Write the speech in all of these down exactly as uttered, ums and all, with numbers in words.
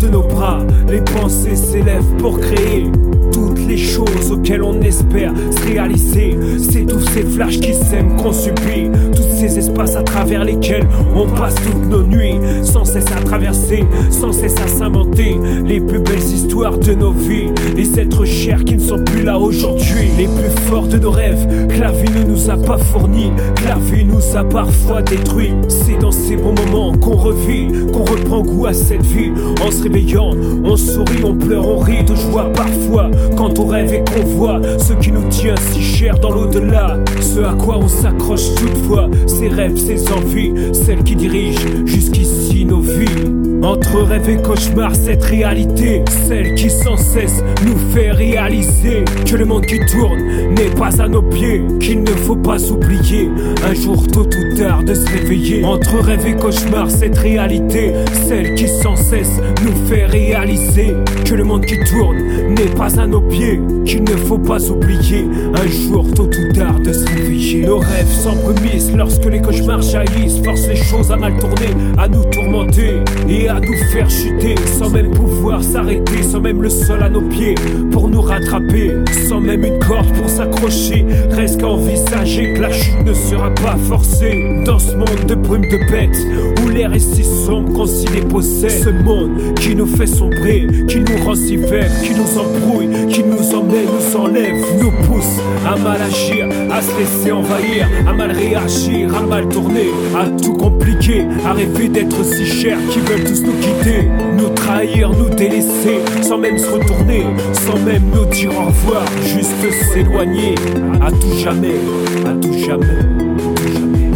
de nos bras, les pensées s'élèvent pour créer toutes les choses auxquelles on espère se réaliser. C'est tous ces flashs qui s'aiment qu'on subit, tous ces espaces à travers lesquels on passe toutes nos nuits, sans cesse à traverser, sans cesse à s'inventer les plus belles histoires de nos vies, les êtres chers qui ne sont plus là aujourd'hui, les plus forts de nos rêves que la vie ne nous a pas fournis, que la vie nous a parfois détruits. C'est dans ces bons moments qu'on revit, qu'on reprend goût à cette vie. En se réveillant, on sourit, on pleure, on rit de joie parfois quand on rêve et qu'on voit ce qui nous tient si cher dans l'au-delà, ce à quoi on s'accroche toutefois, ces rêves, ces envies, celles qui dirigent jusqu'ici nos vies. Entre rêve et cauchemar, cette réalité, celle qui sans cesse nous fait réaliser que le monde qui tourne n'est pas à nos pieds, qu'il ne faut pas oublier un jour tôt ou tard de se réveiller. Entre rêve et cauchemar, cette réalité, celle qui sans cesse nous fait réaliser que le monde qui tourne n'est pas à nos pieds, qu'il ne faut pas oublier un jour tôt ou tard de se réveiller. Nos rêves s'embrumisent lorsque les cauchemars jaillissent, forcent les choses à mal tourner, à nous tourmenter et à nous faire chuter, sans même pouvoir s'arrêter, sans même le sol à nos pieds pour nous rattraper, sans même une corde pour s'accrocher. Reste qu'à envisager que la chute ne sera pas forcée dans ce monde de brume de bêtes où l'air est si sombre qu'on s'y dépossède. Ce monde qui nous fait sombrer, qui nous rend si faibles, qui nous embrouille, qui nous emmène, nous enlève, nous pousse à mal agir, à se laisser envahir, à mal réagir, à mal tourner, à tout compliquer, à rêver d'être si chers qui veulent tous nous quitter, nous trahir, nous délaisser, sans même se retourner, sans même nous dire au revoir, juste s'éloigner, à tout jamais, à tout jamais, à tout jamais.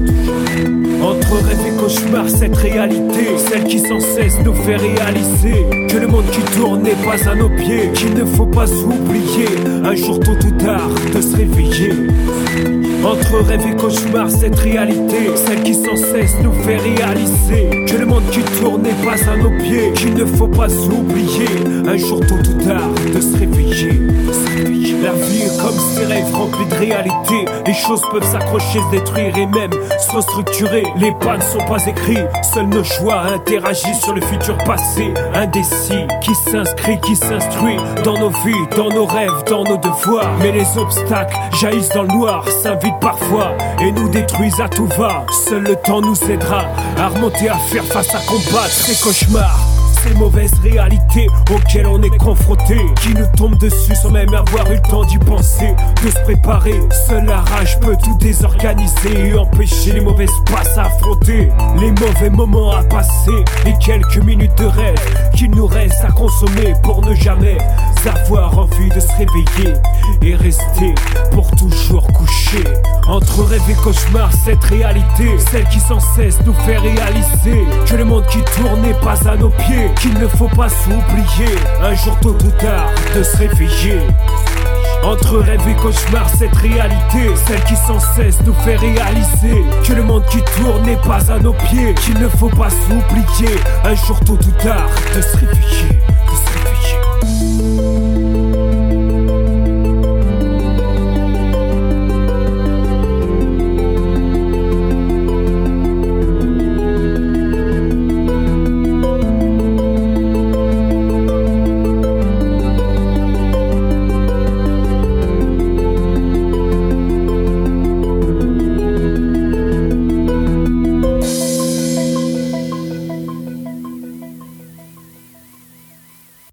Entre rêve et cauchemar, cette réalité, celle qui sans cesse nous fait réaliser que le monde qui tourne n'est pas à nos pieds, qu'il ne faut pas oublier un jour tôt ou tard de se réveiller. Entre rêve et cauchemar, cette réalité, celle qui sans cesse nous fait réaliser que le monde qui tourne n'est pas à nos pieds, qu'il ne faut pas oublier un jour tôt ou tard de se réveiller. La vie est comme ces rêves remplis de réalité, les choses peuvent s'accrocher, se détruire et même se restructurer. Les pas ne sont pas écrits, seuls nos choix interagissent sur le futur passé indécis, qui s'inscrit, qui s'instruit dans nos vies, dans nos rêves, dans nos devoirs. Mais les obstacles jaillissent dans le noir, s'invitent parfois et nous détruisent à tout va. Seul le temps nous aidera à remonter, à faire face, à combattre ces cauchemars, ces mauvaises réalités auxquelles on est confronté, qui nous tombent dessus sans même avoir eu le temps d'y penser, de se préparer. Seule la rage peut tout désorganiser et empêcher les mauvaises passes à affronter, les mauvais moments à passer, les quelques minutes de rêve qu'il nous reste à consommer pour ne jamais avoir envie de se réveiller et rester pour toujours couché. Entre rêve et cauchemar, cette réalité, celle qui sans cesse nous fait réaliser que le monde qui tourne n'est pas à nos pieds, qu'il ne faut pas s'oublier un jour tôt ou tard de se réveiller. Entre rêve et cauchemar, cette réalité, celle qui sans cesse nous fait réaliser que le monde qui tourne n'est pas à nos pieds, qu'il ne faut pas s'oublier un jour tôt ou tard de se réveiller.